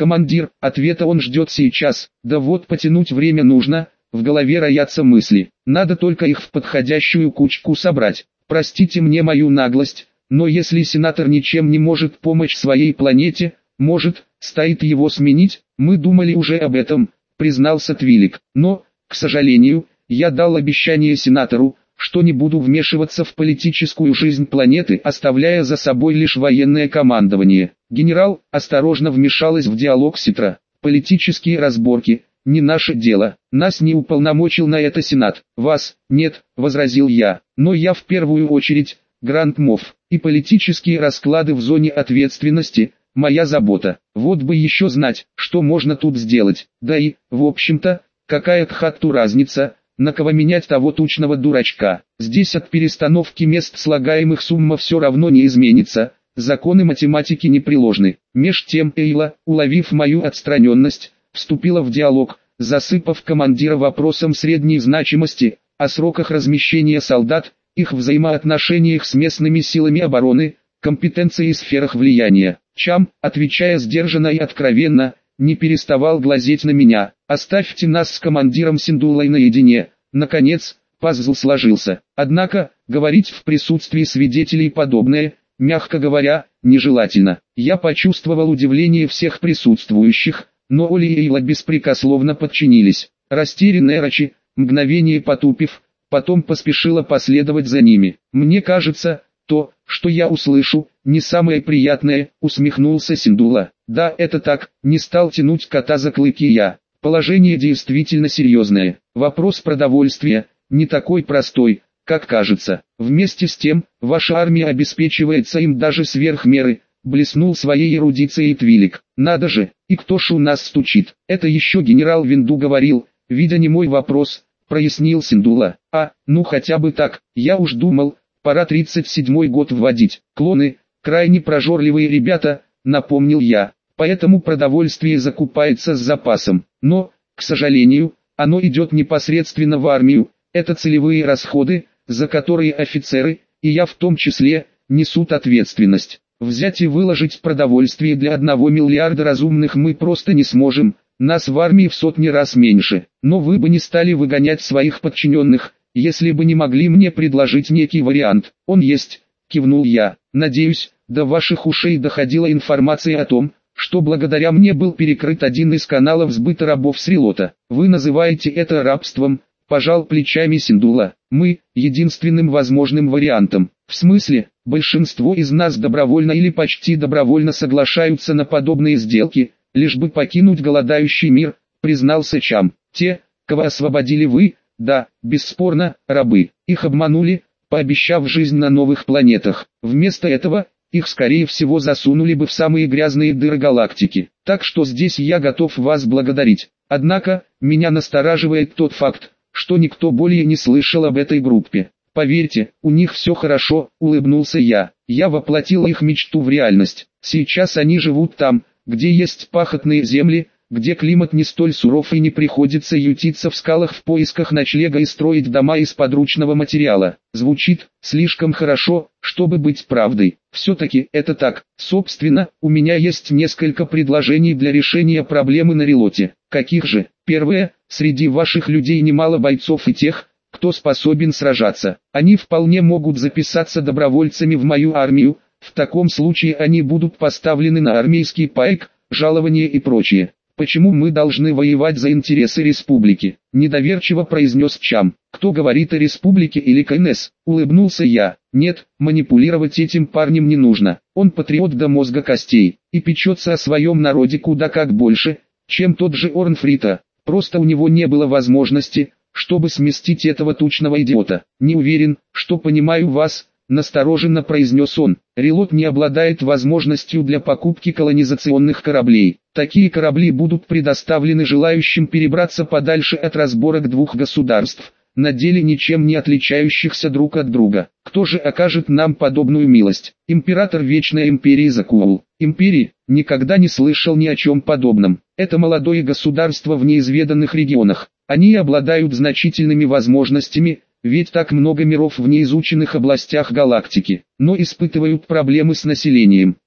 Командир, ответа он ждет сейчас. Да вот потянуть время нужно, в голове роятся мысли. Надо только их в подходящую кучку собрать. Простите мне мою наглость, но если сенатор ничем не может помочь своей планете, может, стоит его сменить? Мы думали уже об этом, признался Твилик. Но, к сожалению, я дал обещание сенатору, что не буду вмешиваться в политическую жизнь планеты, оставляя за собой лишь военное командование. Генерал осторожно вмешалась в диалог Ситра. Политические разборки – не наше дело. Нас не уполномочил на это Сенат. Вас – нет, возразил я. Но я в первую очередь, Гранд Мофф, и политические расклады в зоне ответственности – моя забота. Вот бы еще знать, что можно тут сделать. Да и, в общем-то, какая к хатту разница, на кого менять того тучного дурачка. Здесь от перестановки мест слагаемых сумма все равно не изменится, законы математики непреложны. Меж тем Эйла, уловив мою отстраненность, вступила в диалог, засыпав командира вопросом средней значимости, о сроках размещения солдат, их взаимоотношениях с местными силами обороны, компетенции и сферах влияния. Чам, отвечая сдержанно и откровенно, не переставал глазеть на меня. «Оставьте нас с командиром Синдулой наедине». Наконец, пазл сложился. Однако, говорить в присутствии свидетелей подобное, мягко говоря, нежелательно. Я почувствовал удивление всех присутствующих, но Оли и Эйла беспрекословно подчинились. Растерянная Рачи, мгновение потупив, потом поспешила последовать за ними. «Мне кажется, то, что я услышу, не самое приятное», усмехнулся Синдула. «Да, это так», не стал тянуть кота за клыки я. «Положение действительно серьезное. Вопрос продовольствия не такой простой, как кажется. Вместе с тем, ваша армия обеспечивается им даже сверх меры», блеснул своей эрудицией Твилик. «Надо же, и кто ж у нас стучит?» «Это еще генерал Винду говорил», видя немой вопрос, прояснил Синдула. Ну хотя бы так, я уж думал, пора 37-й год вводить. Клоны, крайне прожорливые ребята, напомнил я. Поэтому продовольствие закупается с запасом. Но, к сожалению, оно идет непосредственно в армию. Это целевые расходы, за которые офицеры, и я в том числе, несут ответственность. Взять и выложить продовольствие для 1 миллиарда разумных мы просто не сможем. Нас в армии в сотни раз меньше. Но вы бы не стали выгонять своих подчиненных, если бы не могли мне предложить некий вариант. Он есть, кивнул я. Надеюсь, до ваших ушей доходила информация о том, что благодаря мне был перекрыт один из каналов сбыта рабов с Релота. Вы называете это рабством, пожал плечами Синдула. Мы – единственным возможным вариантом. В смысле, большинство из нас добровольно или почти добровольно соглашаются на подобные сделки, лишь бы покинуть голодающий мир, признался Чам. Те, кого освободили вы, да, бесспорно, рабы. Их обманули, пообещав жизнь на новых планетах. Вместо этого, их скорее всего засунули бы в самые грязные дыры галактики. Так что здесь я готов вас благодарить. Однако, меня настораживает тот факт, что никто более не слышал об этой группе. Поверьте, у них все хорошо, улыбнулся я. Я воплотил их мечту в реальность. Сейчас они живут там, где есть пахотные земли, где климат не столь суров и не приходится ютиться в скалах в поисках ночлега и строить дома из подручного материала. Звучит слишком хорошо, чтобы быть правдой. Все-таки это так. Собственно, у меня есть несколько предложений для решения проблемы на Релоте. Каких же? Первое, среди ваших людей немало бойцов и тех, кто способен сражаться. Они вполне могут записаться добровольцами в мою армию. В таком случае они будут поставлены на армейский пайк, жалования и прочее. Почему мы должны воевать за интересы республики? Недоверчиво произнес Чам. Кто говорит о республике или КНС? Улыбнулся я. Нет, манипулировать этим парнем не нужно. Он патриот до мозга костей и печется о своем народе куда как больше, чем тот же Орнфрита. Просто у него не было возможности, чтобы сместить этого тучного идиота. Не уверен, что понимаю вас, настороженно произнес он. Релот не обладает возможностью для покупки колонизационных кораблей. Такие корабли будут предоставлены желающим перебраться подальше от разборок двух государств, на деле ничем не отличающихся друг от друга. Кто же окажет нам подобную милость? Император Вечной Империи Закуул. Империи? Никогда не слышал ни о чем подобном. Это молодое государство в неизведанных регионах. Они обладают значительными возможностями, ведь так много миров в неизученных областях галактики, но испытывают проблемы с населением.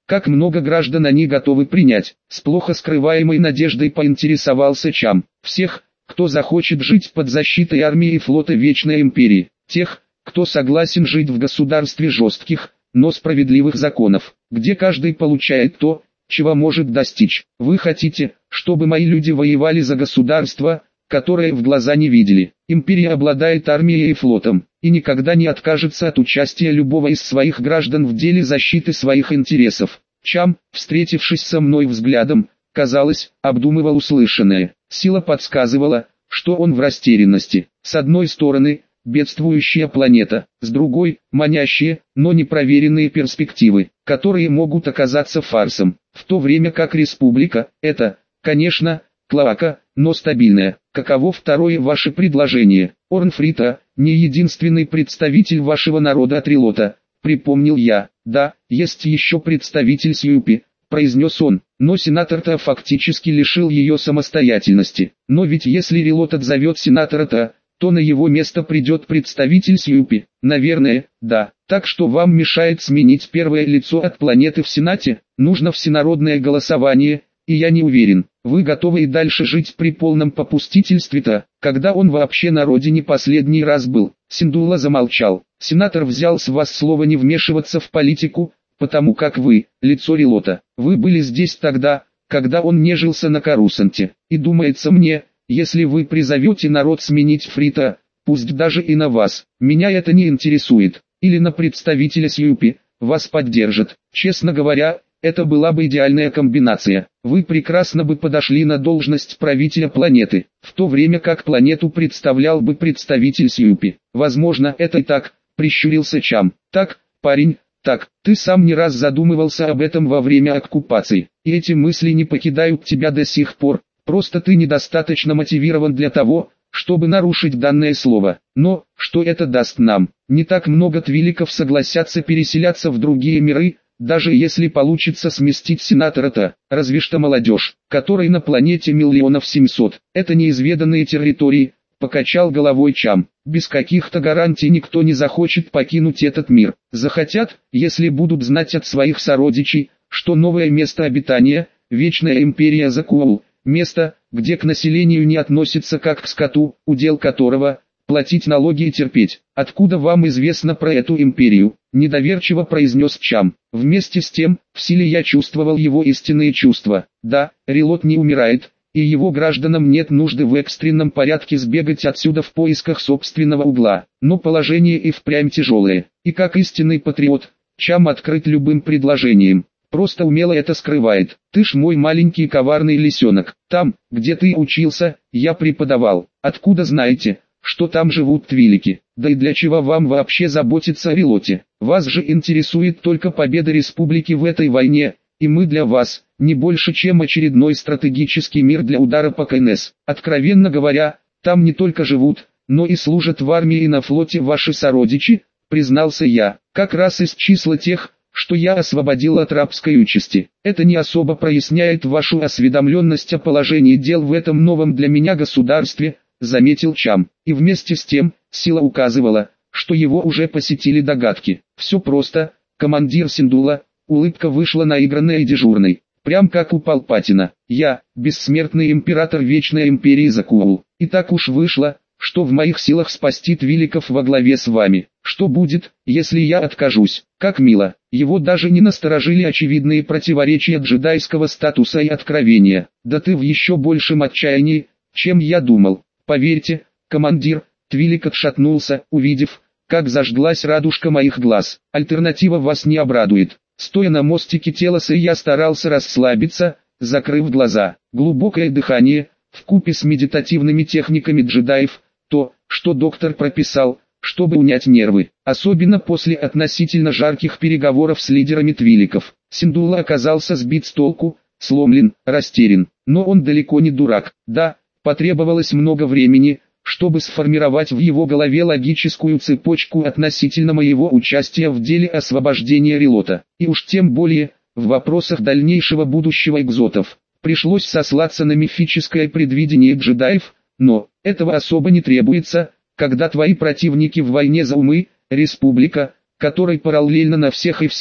Как много граждан они готовы принять? С плохо скрываемой надеждой поинтересовался Чам. Всех, кто захочет жить под защитой армии и флота Вечной Империи. Тех, кто согласен жить в государстве жестких, но справедливых законов, где каждый получает то, чего может достичь. Вы хотите, чтобы мои люди воевали за государство, которое в глаза не видели? Империя обладает армией и флотом, и никогда не откажется от участия любого из своих граждан в деле защиты своих интересов. Чам, встретившись со мной взглядом, казалось, обдумывал услышанное. Сила подсказывала, что он в растерянности. С одной стороны, бедствующая планета, с другой – манящие, но непроверенные перспективы, которые могут оказаться фарсом, в то время как республика – это, конечно, клоака, но стабильная. Каково второе ваше предложение? Орнфрита, не единственный представитель вашего народа Трилота, припомнил я. Да, есть еще представитель Сьюпи, произнес он, но сенатор-то фактически лишил ее самостоятельности. Но ведь если Рилот отзовет сенатора-то, то на его место придет представитель Сьюпи. Наверное, да. Так что вам мешает сменить первое лицо от планеты в Сенате? Нужно всенародное голосование, и я не уверен, вы готовы и дальше жить при полном попустительстве-то, когда он вообще на родине последний раз был. Синдула замолчал. Сенатор взял с вас слово не вмешиваться в политику, потому как вы, лицо Рилота, вы были здесь тогда, когда он нежился на Карусанте. И думается мне, если вы призовете народ сменить Фрита, пусть даже и на вас, меня это не интересует, или на представителя Сьюпи, вас поддержат. Честно говоря, это была бы идеальная комбинация. Вы прекрасно бы подошли на должность правителя планеты, в то время как планету представлял бы представитель Сьюпи. Возможно, это и так, прищурился Чам. Так, парень, так, ты сам не раз задумывался об этом во время оккупации, и эти мысли не покидают тебя до сих пор. Просто ты недостаточно мотивирован для того, чтобы нарушить данное слово. Но, что это даст нам? Не так много твиликов согласятся переселяться в другие миры, даже если получится сместить сенатора-то, разве что молодежь, которой на планете 1 700 000. Это неизведанные территории, покачал головой Чам. Без каких-то гарантий никто не захочет покинуть этот мир. Захотят, если будут знать от своих сородичей, что новое место обитания, Вечная Империя Закуул, место, где к населению не относятся как к скоту, удел которого – платить налоги и терпеть. Откуда вам известно про эту империю? Недоверчиво произнес Чам. Вместе с тем, в силе я чувствовал его истинные чувства. Да, Рилот не умирает, и его гражданам нет нужды в экстренном порядке сбегать отсюда в поисках собственного угла. Но положение и впрямь тяжелое. И как истинный патриот, Чам открыт любым предложением. Просто умело это скрывает. Ты ж мой маленький коварный лисенок. Там, где ты учился, я преподавал. Откуда знаете, что там живут твилики? Да и для чего вам вообще заботиться о Рилоте? Вас же интересует только победа республики в этой войне, и мы для вас, не больше чем очередной стратегический мир для удара по КНС. Откровенно говоря, там не только живут, но и служат в армии и на флоте ваши сородичи, признался я, как раз из числа тех, что я освободил от рабской участи. Это не особо проясняет вашу осведомленность о положении дел в этом новом для меня государстве, заметил Чам. И вместе с тем, сила указывала, что его уже посетили догадки. Все просто, командир Синдула, улыбка вышла наигранной и дежурной. Прям как у Палпатина. Я, бессмертный император Вечной Империи Закуул. И так уж вышло, что в моих силах спасти твиликов во главе с вами. Что будет, если я откажусь? Как мило. Его даже не насторожили очевидные противоречия джедайского статуса и откровения. Да ты в еще большем отчаянии, чем я думал. Поверьте, командир, твилик отшатнулся, увидев, как зажглась радужка моих глаз. Альтернатива вас не обрадует. Стоя на мостике Телоса, я старался расслабиться, закрыв глаза. Глубокое дыхание, вкупе с медитативными техниками джедаев, то, что доктор прописал, чтобы унять нервы, особенно после относительно жарких переговоров с лидерами твиликов. Синдула оказался сбит с толку, сломлен, растерян, но он далеко не дурак. Да, потребовалось много времени, чтобы сформировать в его голове логическую цепочку относительно моего участия в деле освобождения Рилота, и уж тем более, в вопросах дальнейшего будущего экзотов. Пришлось сослаться на мифическое предвидение джедаев, но этого особо не требуется, когда твои противники в войне за умы, республика, которой параллельно на всех и вся,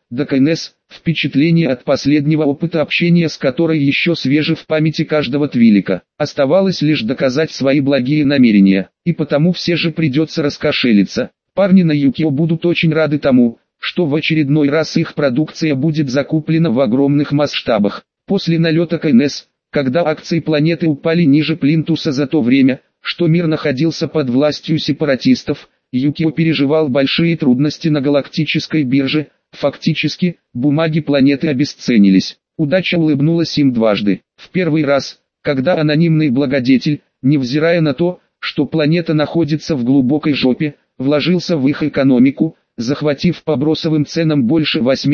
до КНС, впечатление от последнего опыта общения с которой еще свежи в памяти каждого твилика. Оставалось лишь доказать свои благие намерения, и потому все же придется раскошелиться. Парни на Юкио будут очень рады тому, что в очередной раз их продукция будет закуплена в огромных масштабах. После налета КНС, когда акции планеты упали ниже плинтуса за то время, что мир находился под властью сепаратистов, Юкио переживал большие трудности на галактической бирже. Фактически, бумаги планеты обесценились. Удача улыбнулась им дважды. В первый раз, когда анонимный благодетель, невзирая на то, что планета находится в глубокой жопе, вложился в их экономику, захватив по бросовым ценам больше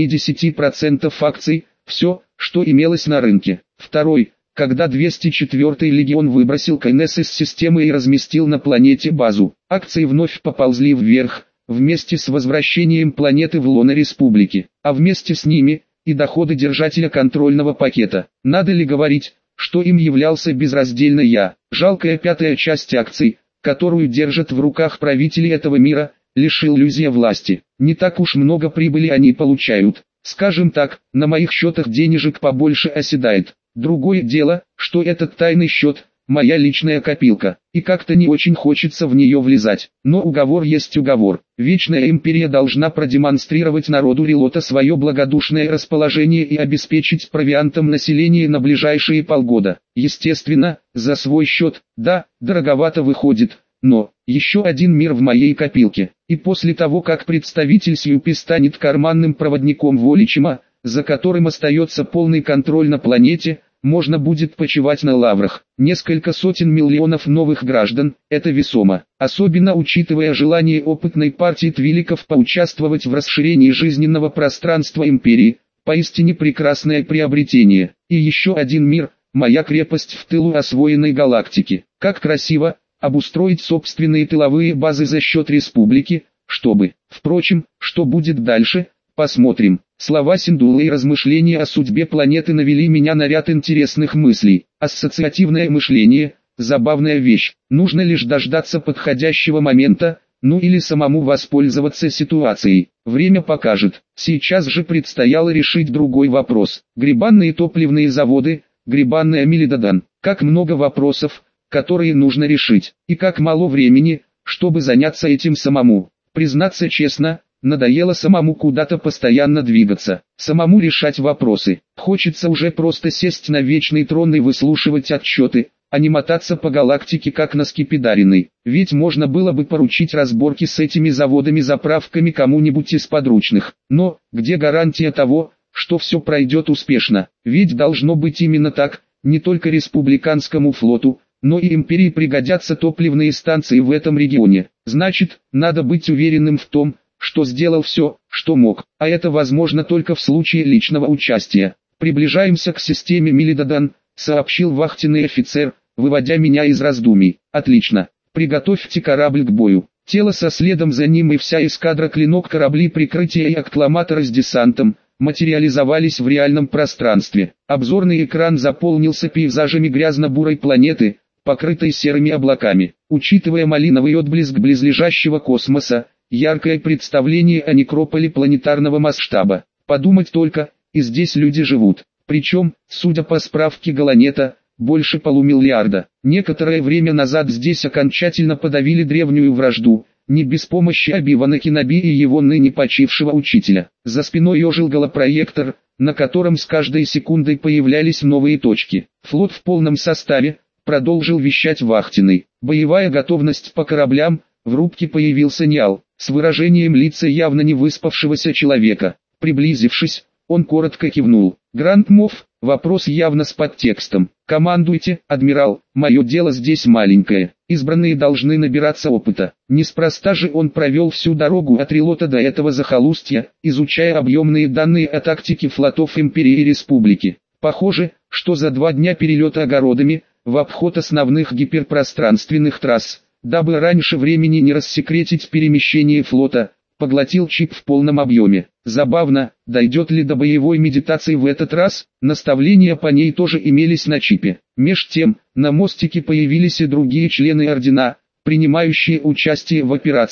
80% акций, все, что имелось на рынке. Второй, когда 204-й легион выбросил КНС из системы и разместил на планете базу, акции вновь поползли вверх, вместе с возвращением планеты в лоно республики, а вместе с ними и доходы держателя контрольного пакета. Надо ли говорить, что им являлся безраздельно я? Жалкая пятая часть акций, которую держат в руках правители этого мира, лишь иллюзия власти. Не так уж много прибыли они получают. Скажем так, на моих счетах денежек побольше оседает. Другое дело, что этот тайный счет – моя личная копилка, и как-то не очень хочется в нее влезать. Но уговор есть уговор. Вечная империя должна продемонстрировать народу Релота свое благодушное расположение и обеспечить провиантом население на ближайшие полгода. Естественно, за свой счет, да, дороговато выходит, но еще один мир в моей копилке. И после того, как представитель Сьюпи станет карманным проводником Воличима, за которым остается полный контроль на планете, можно будет почивать на лаврах. Несколько сотен миллионов новых граждан – это весомо. Особенно учитывая желание опытной партии твиликов поучаствовать в расширении жизненного пространства империи. Поистине прекрасное приобретение. И еще один мир – моя крепость в тылу освоенной галактики. Как красиво обустроить собственные тыловые базы за счет республики, чтобы. Впрочем, что будет дальше, посмотрим. Слова Синдулы и размышления о судьбе планеты навели меня на ряд интересных мыслей. Ассоциативное мышление – забавная вещь. Нужно лишь дождаться подходящего момента, ну или самому воспользоваться ситуацией. Время покажет. Сейчас же предстояло решить другой вопрос. Грибанные топливные заводы, грибанная Милидодан. Как много вопросов, которые нужно решить. И как мало времени, чтобы заняться этим самому. Признаться честно, надоело самому куда-то постоянно двигаться, самому решать вопросы. Хочется уже просто сесть на вечный трон и выслушивать отчеты, а не мотаться по галактике как на скипидаренной. Ведь можно было бы поручить разборки с этими заводами-заправками кому-нибудь из подручных. Но, где гарантия того, что все пройдет успешно? Ведь должно быть именно так, не только республиканскому флоту, но и империи пригодятся топливные станции в этом регионе. Значит, надо быть уверенным в том, что сделал все, что мог, а это возможно только в случае личного участия. «Приближаемся к системе Милидодан», — сообщил вахтенный офицер, выводя меня из раздумий. «Отлично, приготовьте корабль к бою». Тело со следом за ним и вся эскадра клинок корабли прикрытия и аккламаторы с десантом материализовались в реальном пространстве. Обзорный экран заполнился пейзажами грязно-бурой планеты, покрытой серыми облаками. Учитывая малиновый отблеск близлежащего космоса, яркое представление о некрополе планетарного масштаба. Подумать только, и здесь люди живут. Причем, судя по справке Галанета, больше полумиллиарда. Некоторое время назад здесь окончательно подавили древнюю вражду, не без помощи Оби-Вана Кеноби и его ныне почившего учителя. За спиной ожил голопроектор, на котором с каждой секундой появлялись новые точки. Флот в полном составе, продолжил вещать вахтенный. Боевая готовность по кораблям. В рубке появился Ниал, с выражением лица явно не выспавшегося человека. Приблизившись, он коротко кивнул. «Гранд Мофф», вопрос явно с подтекстом. «Командуйте, адмирал, мое дело здесь маленькое. Избранные должны набираться опыта». Неспроста же он провел всю дорогу от Релота до этого захолустья, изучая объемные данные о тактике флотов Империи и Республики. Похоже, что за 2 дня перелета огородами, в обход основных гиперпространственных трасс, дабы раньше времени не рассекретить перемещение флота, поглотил чип в полном объеме. Забавно, дойдет ли до боевой медитации в этот раз, наставления по ней тоже имелись на чипе. Меж тем, на мостике появились и другие члены ордена, принимающие участие в операции.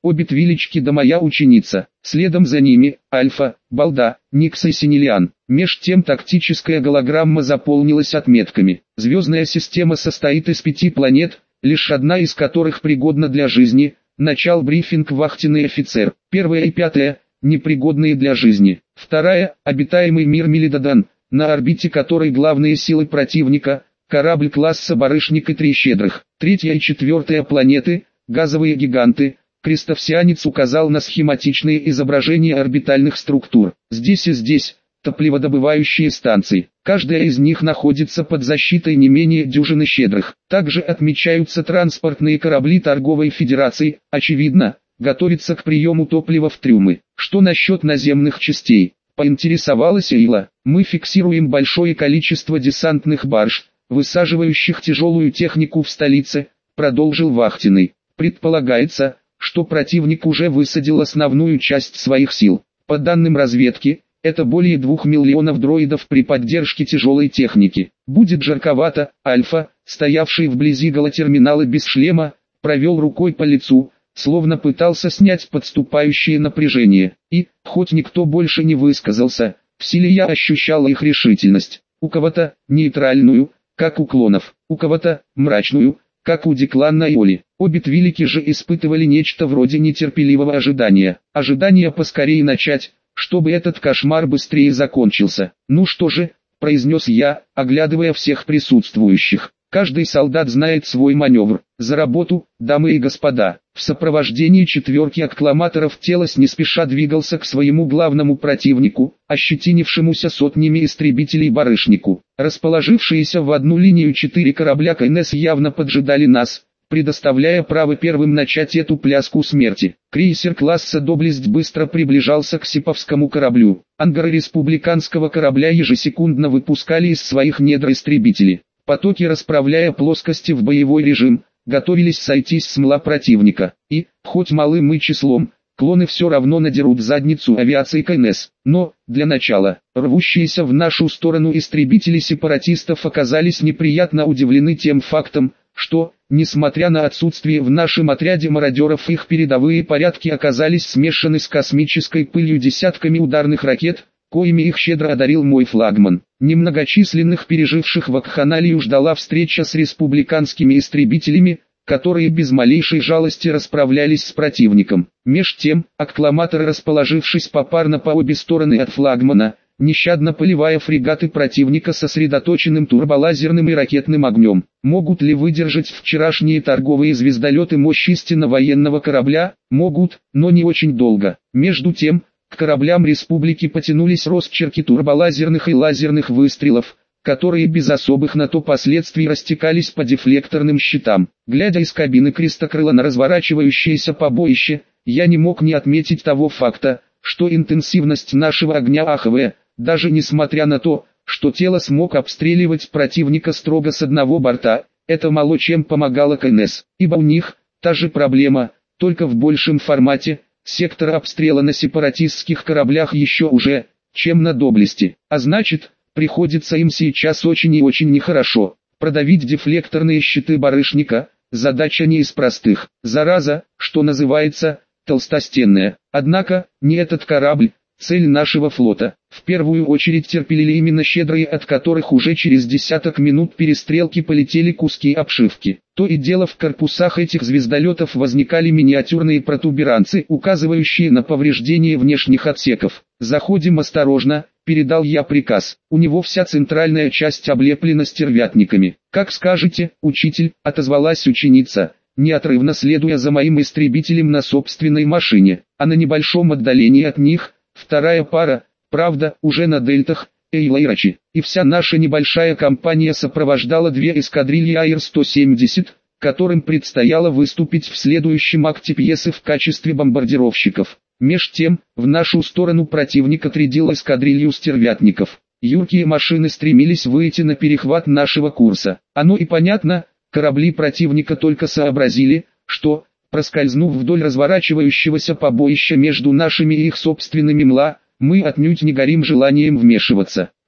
обе Твилечки да моя ученица. Следом за ними Альфа, Балда, Никс и Синелиан. Меж тем тактическая голограмма заполнилась отметками. Звездная система состоит из 5 планет, лишь одна из которых пригодна для жизни. Начал брифинг вахтенный офицер. Первая и пятая – непригодные для жизни. Вторая – обитаемый мир Мелидодан, на орбите которой главные силы противника – корабль класса Барышник и Три Щедрых. Третья и четвертая планеты – газовые гиганты. Крестовсианец указал на схематичные изображения орбитальных структур. Здесь и здесь – топливодобывающие станции. Каждая из них находится под защитой не менее дюжины щедрых. Также отмечаются транспортные корабли торговой федерации, очевидно, готовятся к приему топлива в трюмы. Что насчет наземных частей? Поинтересовалась Эйла. Мы фиксируем большое количество десантных барж, высаживающих тяжелую технику в столице, продолжил вахтенный. Предполагается, что противник уже высадил основную часть своих сил. По данным разведки, это более 2 миллионов дроидов при поддержке тяжелой техники. Будет жарковато. Альфа, стоявший вблизи голотерминала без шлема, провел рукой по лицу, словно пытался снять подступающее напряжение. И, хоть никто больше не высказался, в силе я ощущал их решительность. У кого-то нейтральную, как у клонов, у кого-то мрачную, как у Деклана и Оли. Обе Твилики же испытывали нечто вроде нетерпеливого ожидания. Ожидание поскорее начать, чтобы этот кошмар быстрее закончился. «Ну что же», — произнес я, оглядывая всех присутствующих. «Каждый солдат знает свой маневр. За работу, дамы и господа». В сопровождении четверки аккламаторов Телос не спеша двигался к своему главному противнику, ощетинившемуся сотнями истребителей Барышнику. Расположившиеся в одну линию 4 корабля КНС явно поджидали нас, предоставляя право первым начать эту пляску смерти. Крейсер класса «Доблесть» быстро приближался к Сиповскому кораблю. Ангары республиканского корабля ежесекундно выпускали из своих недр истребители. Потоки, расправляя плоскости в боевой режим, готовились сойтись с мла противника. И, хоть малы мы числом, клоны все равно надерут задницу авиации КНС. Но, для начала, рвущиеся в нашу сторону истребители сепаратистов оказались неприятно удивлены тем фактом, что, несмотря на отсутствие в нашем отряде мародеров, их передовые порядки оказались смешаны с космической пылью десятками ударных ракет, коими их щедро одарил мой флагман. Немногочисленных переживших вакханалию ждала встреча с республиканскими истребителями, которые без малейшей жалости расправлялись с противником. Меж тем, аккламаторы, расположившись попарно по обе стороны от флагмана, нещадно поливая фрегаты противника сосредоточенным турболазерным и ракетным огнем. Могут ли выдержать вчерашние торговые звездолеты мощь истинно военного корабля? Могут, но не очень долго. Между тем, к кораблям республики потянулись росчерки турболазерных и лазерных выстрелов, которые без особых на то последствий растекались по дефлекторным щитам. Глядя из кабины Крестокрыла на разворачивающееся побоище, я не мог не отметить того факта, что интенсивность нашего огня АХВ, даже несмотря на то, что тело смог обстреливать противника строго с одного борта, это мало чем помогало КНС, ибо у них та же проблема, только в большем формате. Сектор обстрела на сепаратистских кораблях еще уже, чем на доблести, а значит, приходится им сейчас очень и очень нехорошо. Продавить дефлекторные щиты Барышника – задача не из простых. Зараза, что называется, толстостенная. Однако, не этот корабль – цель нашего флота. В первую очередь терпели именно щедрые, от которых уже через десяток минут перестрелки полетели куски обшивки. То и дело, в корпусах этих звездолетов возникали миниатюрные протуберанцы, указывающие на повреждение внешних отсеков. «Заходим осторожно», — передал я приказ. «У него вся центральная часть облеплена стервятниками». «Как скажете, учитель», — отозвалась ученица, неотрывно следуя за моим истребителем на собственной машине. А на небольшом отдалении от них вторая пара, правда, уже на дельтах, Эйла и Рачи, и вся наша небольшая компания сопровождала 2 эскадрильи АИР-170, которым предстояло выступить в следующем акте пьесы в качестве бомбардировщиков. Меж тем, в нашу сторону противник отрядил эскадрилью стервятников. Юркие машины стремились выйти на перехват нашего курса. Оно и понятно, корабли противника только сообразили, что, проскользнув вдоль разворачивающегося побоища между нашими и их собственными мла, мы отнюдь не горим желанием вмешиваться.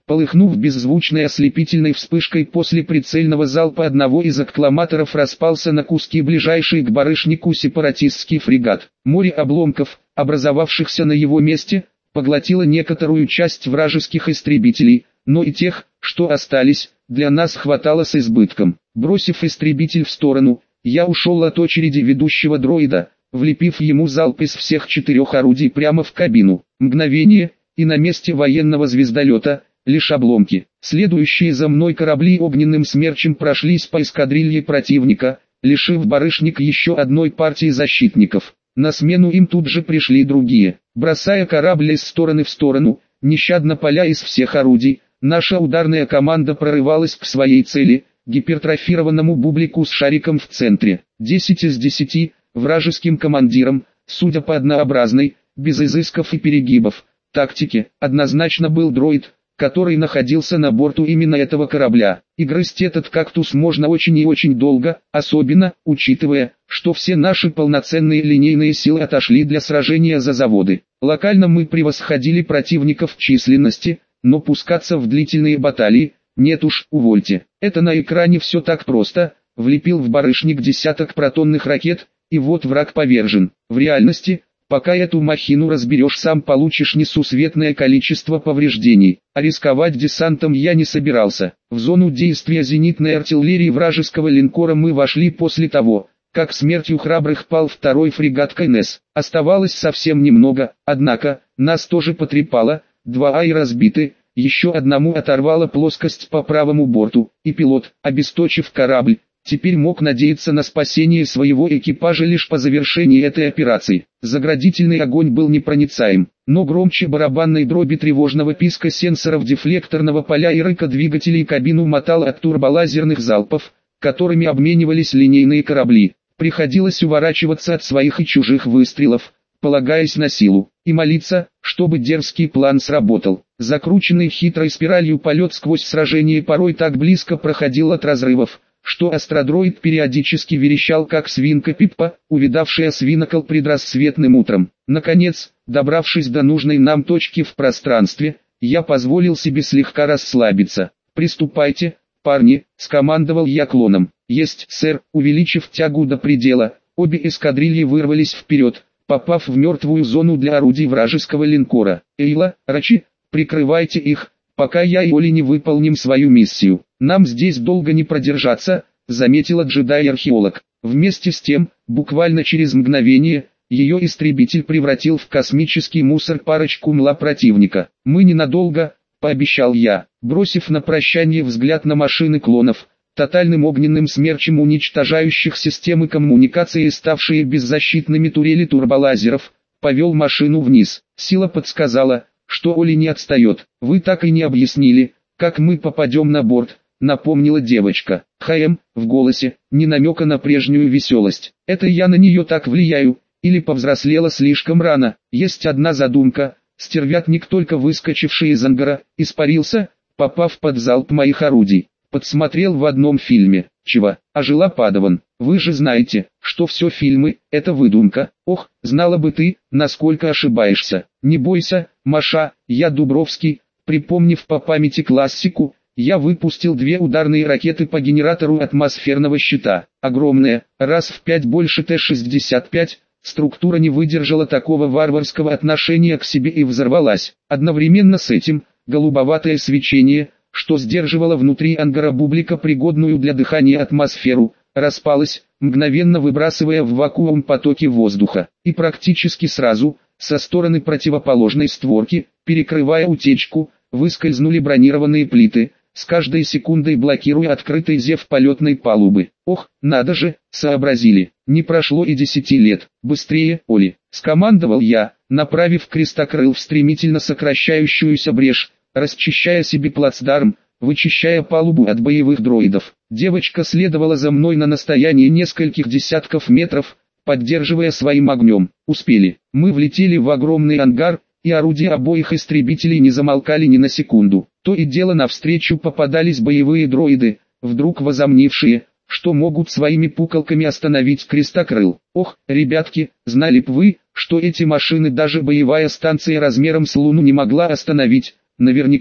Полыхнув беззвучной ослепительной вспышкой после прицельного залпа одного из аккламаторов, распался на куски ближайший к барышнику сепаратистский фрегат. Море обломков, образовавшихся на его месте, поглотило некоторую часть вражеских истребителей, но и тех, что остались, для нас хватало с избытком. Бросив истребитель в сторону, я ушел от очереди ведущего дроида, влепив ему залп из всех 4 орудий прямо в кабину. Мгновение, и на месте военного звездолета лишь обломки. Следующие за мной корабли огненным смерчем прошлись по эскадрилье противника, лишив барышник еще одной партии защитников. На смену им тут же пришли другие. Бросая корабль из стороны в сторону, нещадно паля из всех орудий, наша ударная команда прорывалась к своей цели, гипертрофированному бублику с шариком в центре. 10 из 10, вражеским командиром, судя по однообразной, без изысков и перегибов, тактике, однозначно был дроид, который находился на борту именно этого корабля. И грызть этот кактус можно очень и очень долго, особенно, учитывая, что все наши полноценные линейные силы отошли для сражения за заводы. Локально мы превосходили противников в численности, но пускаться в длительные баталии, нет уж, увольте. Это на экране все так просто, влепил в барышник десяток протонных ракет, и вот враг повержен. В реальности, пока эту махину разберешь, сам получишь несусветное количество повреждений. А рисковать десантом я не собирался. В зону действия зенитной артиллерии вражеского линкора мы вошли после того, как смертью храбрых пал второй фрегат КНС. Оставалось совсем немного, однако, нас тоже потрепало, 2 АИ разбиты, еще одному оторвала плоскость по правому борту, и пилот, обесточив корабль, теперь мог надеяться на спасение своего экипажа лишь по завершении этой операции. Заградительный огонь был непроницаем, но громче барабанной дроби, тревожного писка сенсоров дефлекторного поля и рыка двигателей кабину мотало от турболазерных залпов, которыми обменивались линейные корабли. Приходилось уворачиваться от своих и чужих выстрелов, полагаясь на силу, и молиться, чтобы дерзкий план сработал. Закрученный хитрой спиралью полет сквозь сражение порой так близко проходил от разрывов, что астродроид периодически верещал как свинка Пиппа, увидавшая свинокол предрассветным утром. Наконец, добравшись до нужной нам точки в пространстве, я позволил себе слегка расслабиться. «Приступайте, парни», — скомандовал я клоном. «Есть, сэр», увеличив тягу до предела, обе эскадрильи вырвались вперед, попав в мертвую зону для орудий вражеского линкора. «Эйла, Рачи, прикрывайте их, пока я и Оли не выполним свою миссию. Нам здесь долго не продержаться», — заметила джедай-археолог. Вместе с тем, буквально через мгновение, ее истребитель превратил в космический мусор парочку мла противника. «Мы ненадолго», — пообещал я, бросив на прощание взгляд на машины клонов, тотальным огненным смерчем уничтожающих системы коммуникации, ставшие беззащитными турели турболазеров, повел машину вниз. Сила подсказала, что Оли не отстает. «Вы так и не объяснили, как мы попадем на борт», — напомнила девочка. В голосе, ни намека на прежнюю веселость. «Это я на нее так влияю, или повзрослела слишком рано? Есть одна задумка». Стервятник, только выскочивший из ангара, испарился, попав под залп моих орудий. Подсмотрел в одном фильме. «Чего?» — ожила Падаван. «Вы же знаете, что все фильмы — это выдумка». «Ох, знала бы ты, насколько ошибаешься». «Не бойся, Маша, я Дубровский». Припомнив по памяти классику, я выпустил 2 ударные ракеты по генератору атмосферного щита. Огромная, раз в 5 больше Т-65, структура не выдержала такого варварского отношения к себе и взорвалась. Одновременно с этим, голубоватое свечение, что сдерживало внутри ангара бублика пригодную для дыхания атмосферу, распалось, мгновенно выбрасывая в вакуум потоки воздуха. И практически сразу, со стороны противоположной створки, перекрывая утечку, выскользнули бронированные плиты, с каждой секундой блокируя открытый зев полетной палубы. «Ох, надо же», — сообразили. Не прошло и 10 лет. «Быстрее, Оли», — скомандовал я, направив крестокрыл в стремительно сокращающуюся брешь, расчищая себе плацдарм, вычищая палубу от боевых дроидов. Девочка следовала за мной на расстоянии нескольких десятков метров, поддерживая своим огнем. Успели. Мы влетели в огромный ангар, и орудия обоих истребителей не замолкали ни на секунду. То и дело навстречу попадались боевые дроиды, вдруг возомнившие, что могут своими пукалками остановить крестокрыл. «Ох, ребятки, знали б вы, что эти машины даже боевая станция размером с Луну не могла остановить». Наверняка.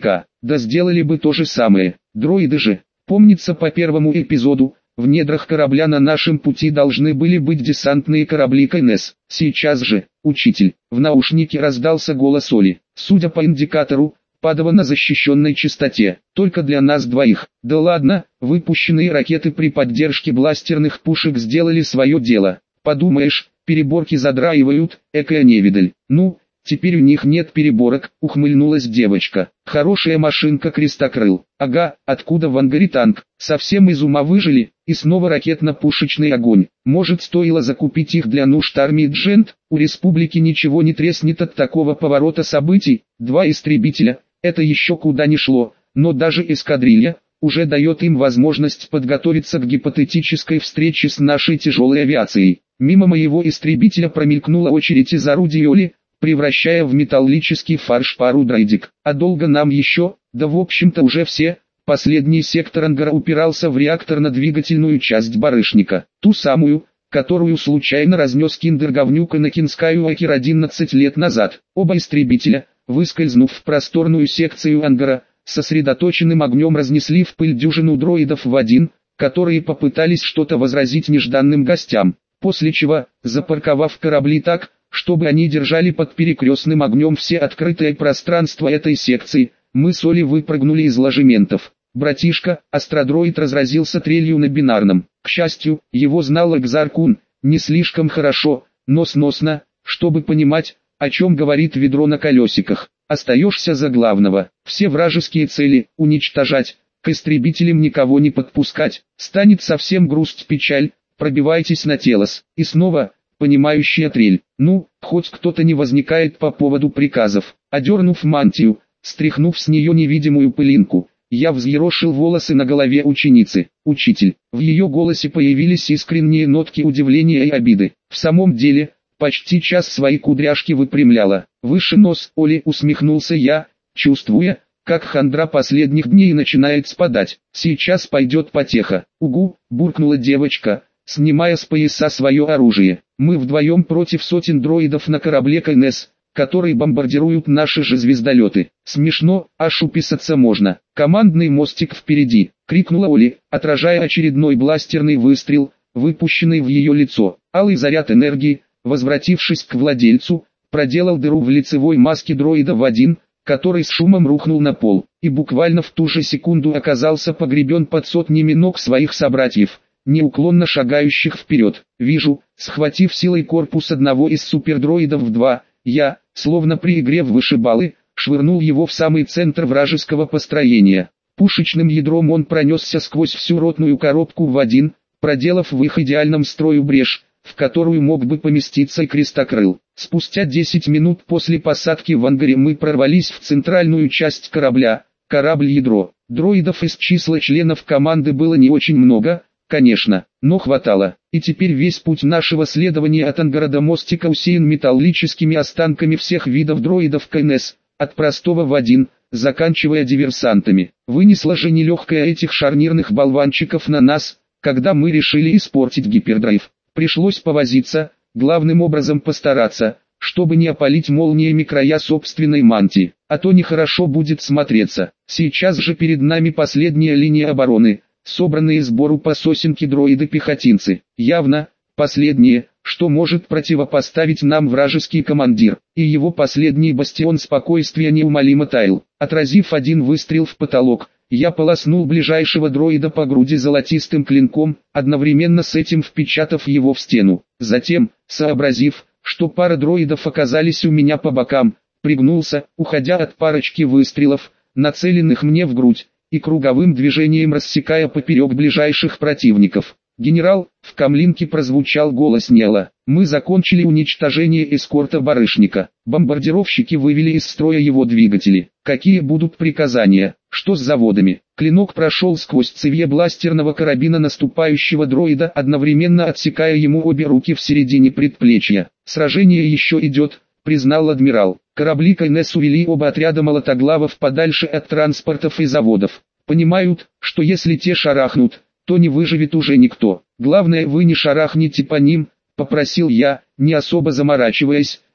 да сделали бы то же самое. Дроиды же, помнится по первому эпизоду, в недрах корабля на нашем пути должны были быть десантные корабли КНС. Сейчас же, учитель, в наушнике раздался голос Оли. Судя по индикатору, Падова на защищенной частоте, только для нас двоих. Да ладно, выпущенные ракеты при поддержке бластерных пушек сделали свое дело. Подумаешь, переборки задраивают, экая невидаль. Ну, теперь у них нет переборок, ухмыльнулась девочка. Хорошая машинка Крестокрыл. Ага, откуда в ангаре танк? Совсем из ума выжили? И снова ракетно-пушечный огонь. Может, стоило закупить их для нужд армии Джент? У республики ничего не треснет от такого поворота событий. 2 истребителя, это еще куда ни шло, но даже эскадрилья уже дает им возможность подготовиться к гипотетической встрече с нашей тяжелой авиацией. Мимо моего истребителя промелькнула очередь из орудий Оли, превращая в металлический фарш пару дроидик. А долго нам еще? Да в общем-то уже все. Последний сектор ангара упирался в реакторно-двигательную часть барышника. Ту самую, которую случайно разнес киндер-говнюк Анакинскую Акер 11 лет назад. Оба истребителя, выскользнув в просторную секцию ангара, сосредоточенным огнем разнесли в пыль дюжину дроидов в один, которые попытались что-то возразить нежданным гостям. После чего, запарковав корабли так, чтобы они держали под перекрестным огнем все открытое пространство этой секции, мы с Олей выпрыгнули из ложементов. Братишка, астродроид разразился трелью на бинарном. К счастью, его знал Экзар-кун, не слишком хорошо, но сносно, чтобы понимать, о чем говорит ведро на колесиках. Остаешься за главного. Все вражеские цели уничтожать, к истребителям никого не подпускать. Станет совсем грусть-печаль, пробивайтесь на телос. И снова, понимающая трель. Ну, хоть кто-то не возникает по поводу приказов. Одернув мантию, стряхнув с нее невидимую пылинку, я взъерошил волосы на голове ученицы. «Учитель». В ее голосе появились искренние нотки удивления и обиды. В самом деле, почти час свои кудряшки выпрямляла. «Выше нос, Оли», усмехнулся я, чувствуя, как хандра последних дней начинает спадать. «Сейчас пойдет потеха». «Угу», буркнула девочка, снимая с пояса свое оружие. «Мы вдвоем против сотен дроидов на корабле КНС, которые бомбардируют наши же звездолеты. Смешно, аж уписаться можно. Командный мостик впереди», — крикнула Оли, отражая очередной бластерный выстрел, выпущенный в ее лицо. Алый заряд энергии, возвратившись к владельцу, проделал дыру в лицевой маске дроида в один, который с шумом рухнул на пол, и буквально в ту же секунду оказался погребен под сотнями ног своих собратьев, неуклонно шагающих вперед. Вижу, схватив силой корпус одного из супердроидов в два, я, словно при игре в вышибалы, швырнул его в самый центр вражеского построения. Пушечным ядром он пронесся сквозь всю ротную коробку в один, проделав в их идеальном строю брешь, в которую мог бы поместиться и Крестокрыл. Спустя 10 минут после посадки в ангаре мы прорвались в центральную часть корабля, корабль-ядро. Дроидов из числа членов команды было не очень много, конечно, но хватало. И теперь весь путь нашего следования от ангара до мостика усеян металлическими останками всех видов дроидов КНС, от простого в один, заканчивая диверсантами. Вынесло же нелегкое этих шарнирных болванчиков на нас, когда мы решили испортить гипердрайв. Пришлось повозиться, главным образом постараться, чтобы не опалить молниями края собственной мантии, а то нехорошо будет смотреться. Сейчас же перед нами последняя линия обороны, собранные сбору по сосенке дроиды-пехотинцы. Явно, последнее, что может противопоставить нам вражеский командир, и его последний бастион спокойствия неумолимо таял. Отразив один выстрел в потолок, я полоснул ближайшего дроида по груди золотистым клинком, одновременно с этим впечатав его в стену. Затем, сообразив, что пара дроидов оказались у меня по бокам, пригнулся, уходя от парочки выстрелов, нацеленных мне в грудь, и круговым движением рассекая поперек ближайших противников. «Генерал», в камлинке прозвучал голос Нела. «Мы закончили уничтожение эскорта барышника. Бомбардировщики вывели из строя его двигатели. Какие будут приказания? Что с заводами?» Клинок прошел сквозь цевье бластерного карабина наступающего дроида, одновременно отсекая ему обе руки в середине предплечья. «Сражение еще идет», признал адмирал. Корабли КНС увели оба отряда молотоглавов подальше от транспортов и заводов. Понимают, что если те шарахнут, то не выживет уже никто. «Главное, вы не шарахните по ним», — попросил я, не особо заморачиваясь,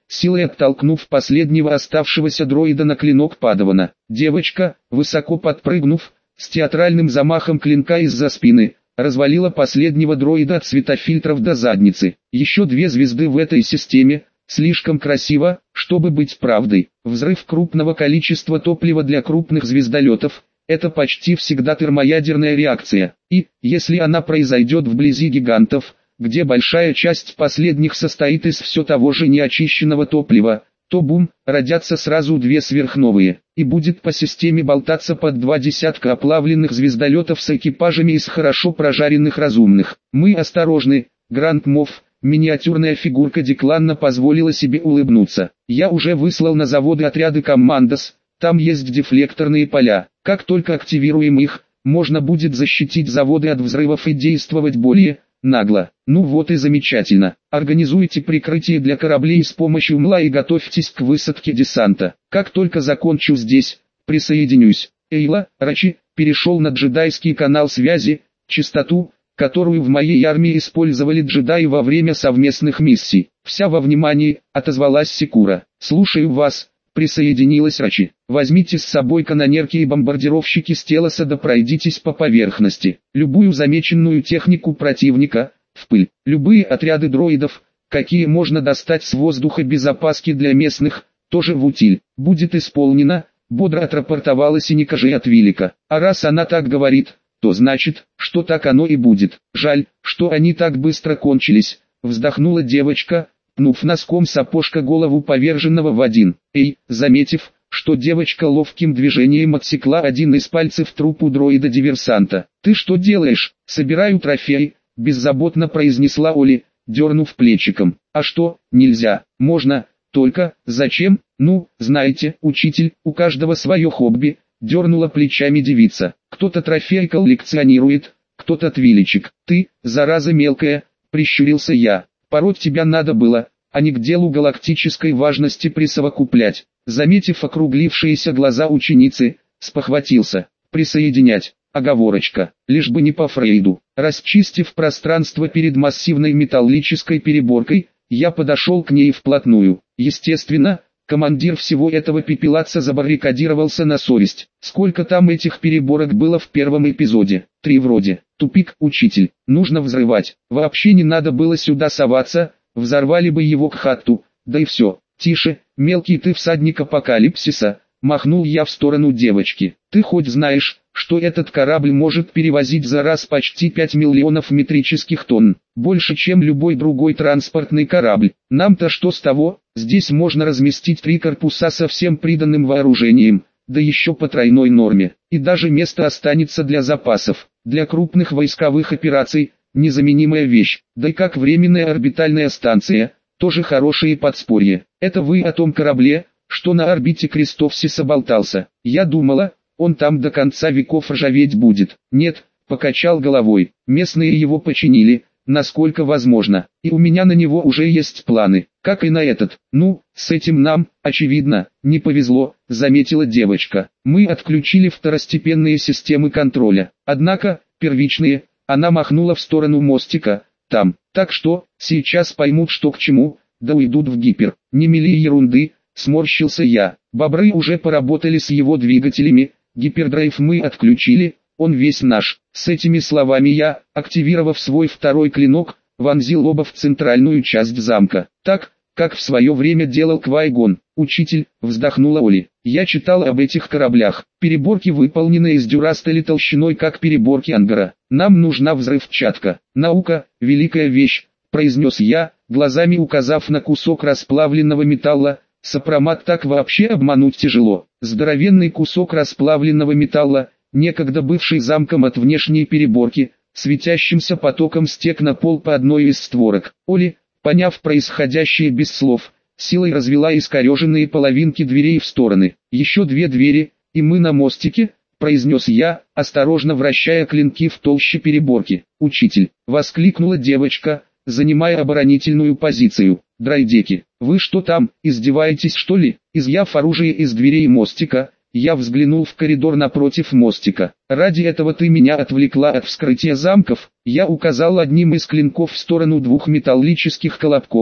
силой оттолкнув последнего оставшегося дроида на клинок Падавана. Девочка, высоко подпрыгнув, с театральным замахом клинка из-за спины, развалила последнего дроида от светофильтров до задницы. Еще 2 звезды в этой системе, слишком красиво, чтобы быть правдой. Взрыв крупного количества топлива для крупных звездолетов – это почти всегда термоядерная реакция. И, если она произойдет вблизи гигантов, где большая часть последних состоит из все того же неочищенного топлива, то бум, родятся сразу 2 сверхновые, и будет по системе болтаться под 2 десятка оплавленных звездолетов с экипажами из хорошо прожаренных разумных. Мы осторожны, Гранд Мофф. Миниатюрная фигурка Декланна позволила себе улыбнуться. Я уже выслал на заводы отряды Коммандос, там есть дефлекторные поля. Как только активируем их, можно будет защитить заводы от взрывов и действовать более нагло. Ну вот и замечательно. Организуйте прикрытие для кораблей с помощью МЛА и готовьтесь к высадке десанта. Как только закончу здесь, присоединюсь. Эйла, Рачи, перешел на джедайский канал связи, частоту, которую в моей армии использовали джедаи во время совместных миссий. «Вся во внимании», — отозвалась Секура. «Слушаю вас», — присоединилась Рачи. «Возьмите с собой канонерки и бомбардировщики с Телоса да пройдитесь по поверхности. Любую замеченную технику противника, в пыль. Любые отряды дроидов, какие можно достать с воздуха без опаски для местных, тоже в утиль. Будет исполнено», — бодро отрапортовала Синекажи от Вилика. «А раз она так говорит, то значит, что так оно и будет. Жаль, что они так быстро кончились», — вздохнула девочка, пнув носком сапожка голову поверженного в один. Эй, заметив, что девочка ловким движением отсекла один из пальцев трупу дроида-диверсанта. «Ты что делаешь?» «Собираю трофей», — беззаботно произнесла Оли, дернув плечиком. «А что, нельзя?» «Можно, только, зачем?» «Ну, знаете, учитель, у каждого свое хобби», — дернула плечами девица. «Кто-то трофей коллекционирует, кто-то твиличек. Ты, зараза мелкая», — прищурился я. «Пороть тебя надо было, а не к делу галактической важности присовокуплять». Заметив округлившиеся глаза ученицы, спохватился. «Присоединять». Оговорочка, лишь бы не по Фрейду. Расчистив пространство перед массивной металлической переборкой, я подошел к ней вплотную. Естественно, командир всего этого пепелаца забаррикадировался на совесть. Сколько там этих переборок было в первом эпизоде? 3 вроде. Тупик, учитель. Нужно взрывать. Вообще не надо было сюда соваться, взорвали бы его к хатту, да и все. Тише, мелкий ты всадник апокалипсиса, махнул я в сторону девочки. Ты хоть знаешь, что этот корабль может перевозить за раз почти 5 миллионов метрических тонн, больше чем любой другой транспортный корабль. Нам-то что с того, здесь можно разместить 3 корпуса со всем приданным вооружением, да еще по тройной норме, и даже место останется для запасов. Для крупных войсковых операций, незаменимая вещь, да и как временная орбитальная станция, тоже хорошее подспорье. Это вы о том корабле, что на орбите Крестовсиса болтался. Я думала, он там до конца веков ржаветь будет. Нет, покачал головой. Местные его починили, насколько возможно. И у меня на него уже есть планы, как и на этот. Ну, с этим нам, очевидно, не повезло, заметила девочка. Мы отключили второстепенные системы контроля. Однако, первичные, она махнула в сторону мостика, там. Так что, сейчас поймут что к чему, да уйдут в гипер. Не мели ерунды, сморщился я. Бобры уже поработали с его двигателями, гипердрайв мы отключили, он весь наш. С этими словами я, активировав свой второй клинок, вонзил оба в центральную часть замка. Так, как в свое время делал Квай-Гон. «Учитель», вздохнула Оли, я читал об этих кораблях. Переборки выполнены из дюрастали толщиной как переборки ангара. Нам нужна взрывчатка. Наука, великая вещь, произнес я, глазами указав на кусок расплавленного металла. Сопромат так вообще обмануть тяжело. Здоровенный кусок расплавленного металла, некогда бывший замком от внешней переборки, светящимся потоком стек на пол по одной из створок. Оли, поняв происходящее без слов, силой развела искореженные половинки дверей в стороны. «Еще 2 двери, и мы на мостике», — произнес я, осторожно вращая клинки в толще переборки. «Учитель», — воскликнула девочка, занимая оборонительную позицию. «Драйдеки, вы что там, издеваетесь что ли?» Изъяв оружие из дверей мостика, я взглянул в коридор напротив мостика. «Ради этого ты меня отвлекла от вскрытия замков?» Я указал одним из клинков в сторону 2 металлических колобков,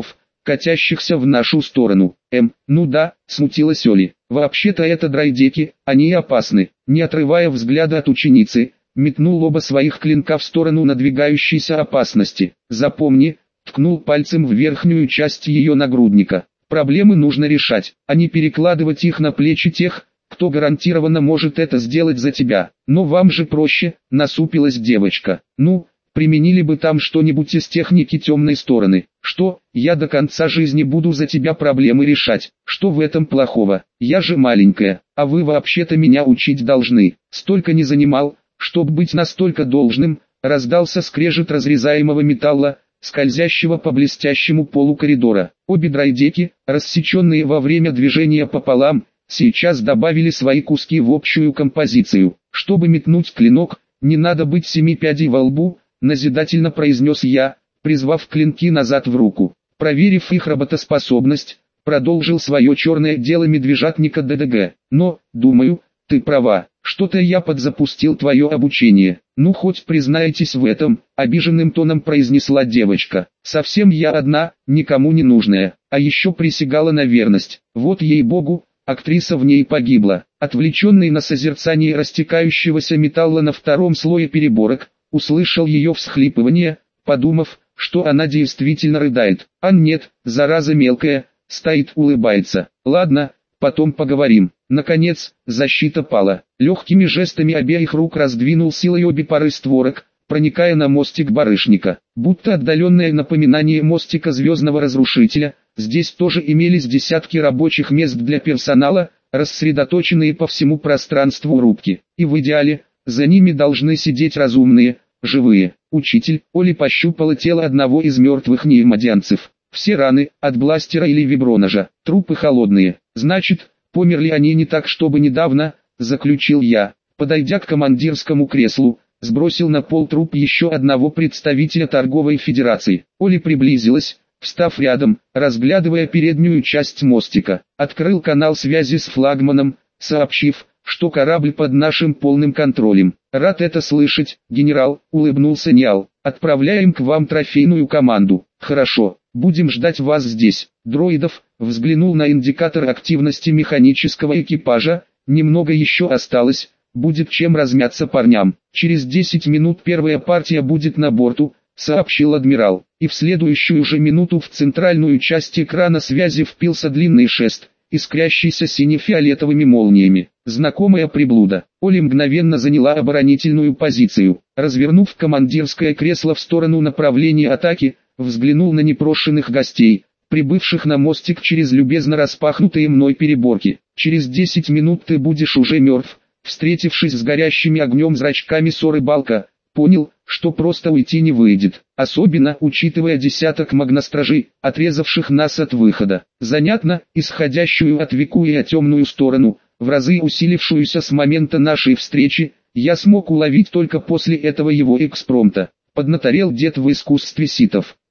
катящихся в нашу сторону. Ну да, смутилась Оли. Вообще-то это драйдеки, они опасны. Не отрывая взгляда от ученицы, метнул оба своих клинка в сторону надвигающейся опасности. Запомни, ткнул пальцем в верхнюю часть ее нагрудника. Проблемы нужно решать, а не перекладывать их на плечи тех, кто гарантированно может это сделать за тебя. Но вам же проще, насупилась девочка. Ну, применили бы там что-нибудь из техники темной стороны. Что, я до конца жизни буду за тебя проблемы решать? Что в этом плохого? Я же маленькая, а вы вообще-то меня учить должны. Столько не занимал, чтоб быть настолько должным, раздался скрежет разрезаемого металла, скользящего по блестящему полу коридора. Обе драйдеки, рассеченные во время движения пополам, сейчас добавили свои куски в общую композицию. Чтобы метнуть клинок, не надо быть семи пядей во лбу, назидательно произнес я, призвав клинки назад в руку. Проверив их работоспособность, продолжил свое черное дело медвежатника ДДГ. Но, думаю, ты права, что-то я подзапустил твое обучение. Ну хоть признайтесь в этом, обиженным тоном произнесла девочка. Совсем я одна, никому не нужная, а еще присягала на верность. Вот ей-богу, актриса в ней погибла. Отвлеченный на созерцание растекающегося металла на втором слое переборок, услышал ее всхлипывание, подумав, что она действительно рыдает. А нет, зараза мелкая, стоит улыбается. Ладно, потом поговорим. Наконец, защита пала. Легкими жестами обеих рук раздвинул силой обе пары створок, проникая на мостик барышника. Будто отдаленное напоминание мостика звездного разрушителя, здесь тоже имелись десятки рабочих мест для персонала, рассредоточенные по всему пространству рубки. И в идеале, за ними должны сидеть разумные, живые. Учитель, Оли пощупала тело одного из мертвых неймодианцев. Все раны, от бластера или виброножа, трупы холодные. Значит, померли они не так чтобы недавно, заключил я. Подойдя к командирскому креслу, сбросил на пол труп еще одного представителя торговой федерации. Оли приблизилась, встав рядом, разглядывая переднюю часть мостика. Открыл канал связи с флагманом, сообщив, что корабль под нашим полным контролем. Рад это слышать, генерал, улыбнулся Ниал. Отправляем к вам трофейную команду. Хорошо, будем ждать вас здесь. Дроидов, взглянул на индикатор активности механического экипажа, немного еще осталось, будет чем размяться парням. Через 10 минут первая партия будет на борту, сообщил адмирал. И в следующую же минуту в центральную часть экрана связи впился длинный шест, искрящийся сине-фиолетовыми молниями. Знакомая приблуда. Оли мгновенно заняла оборонительную позицию. Развернув командирское кресло в сторону направления атаки, взглянул на непрошенных гостей, прибывших на мостик через любезно распахнутые мной переборки. Через 10 минут ты будешь уже мертв. Встретившись с горящими огнем зрачками Соры Балка, понял, что просто уйти не выйдет, особенно учитывая десяток магностражей, отрезавших нас от выхода. Занятно, исходящую от Викуя темную сторону, в разы усилившуюся с момента нашей встречи, я смог уловить только после этого его экспромта. Поднаторел дед в искусстве ситов.